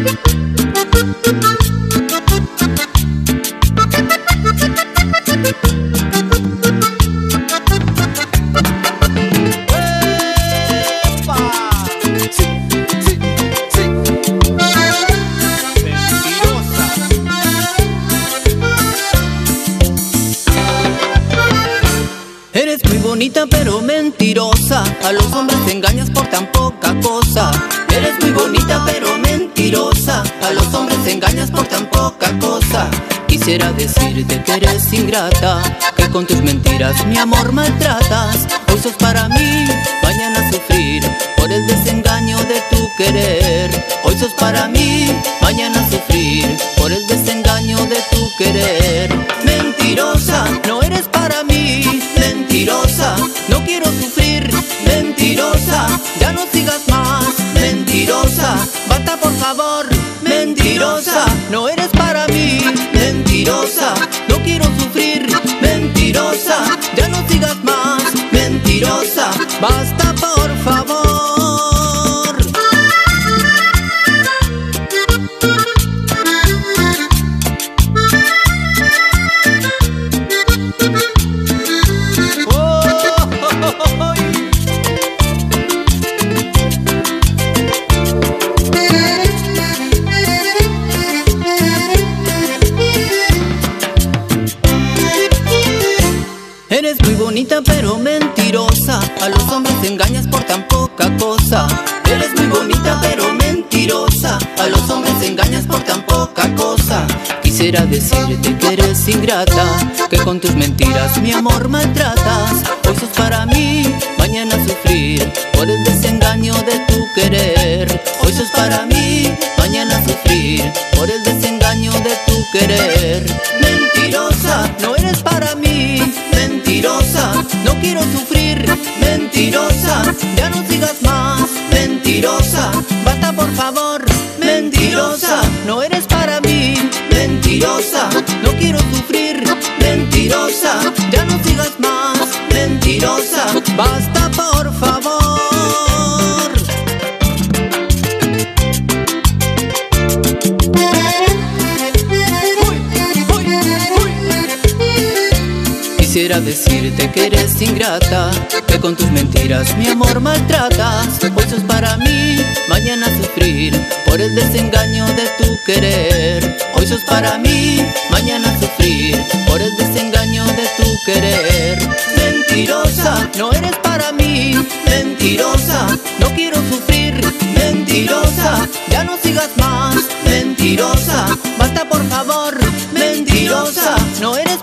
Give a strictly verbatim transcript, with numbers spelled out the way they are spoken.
Eres muy bonita pero mentirosa, a los hombres te engañas por tan poca cosa. Eres muy bonita pero mentirosa, a los hombres te engañas por tan poca cosa. Quisiera decirte que eres ingrata, que con tus mentiras mi amor maltratas. Hoy sos para mí, mañana sufrir por el desengaño de tu querer. Hoy sos para mí, mañana sufrir por el desengaño de tu querer. Mentirosa, no eres para mí. Mentirosa, no quiero sufrir. Mentirosa, ya no sigas más. Mentirosa, basta por favor. Mentirosa, no eres para mí. Mentirosa, no quiero sufrir. Mentirosa, ya no sigas más. Mentirosa, basta por favor. Eres muy bonita pero mentirosa, a los hombres te engañas por tan poca cosa. Eres muy bonita pero mentirosa, a los hombres te engañas por tan poca cosa. Quisiera decirte que eres ingrata, que con tus mentiras mi amor maltratas. Hoy sos para mí, mañana sufrir por el desengaño de tu querer. Hoy sos para mí, mañana sufrir por el desengaño de tu querer. Mentirosa, no eres para mí. Mentirosa, no quiero sufrir. Mentirosa, ya no sigas más. Mentirosa, basta por favor. Mentirosa, no eres para mí. Mentirosa, no quiero sufrir. Mentirosa, ya no sigas más. Mentirosa, basta por favor. Quisiera decirte que eres ingrata, que con tus mentiras mi amor maltratas. Hoy sos para mí, mañana sufrir por el desengaño de tu querer. Hoy sos para mí, mañana sufrir por el desengaño de tu querer. Mentirosa, no eres para mí. Mentirosa, no quiero sufrir. Mentirosa, ya no sigas más. Mentirosa, basta por favor. Mentirosa, no eres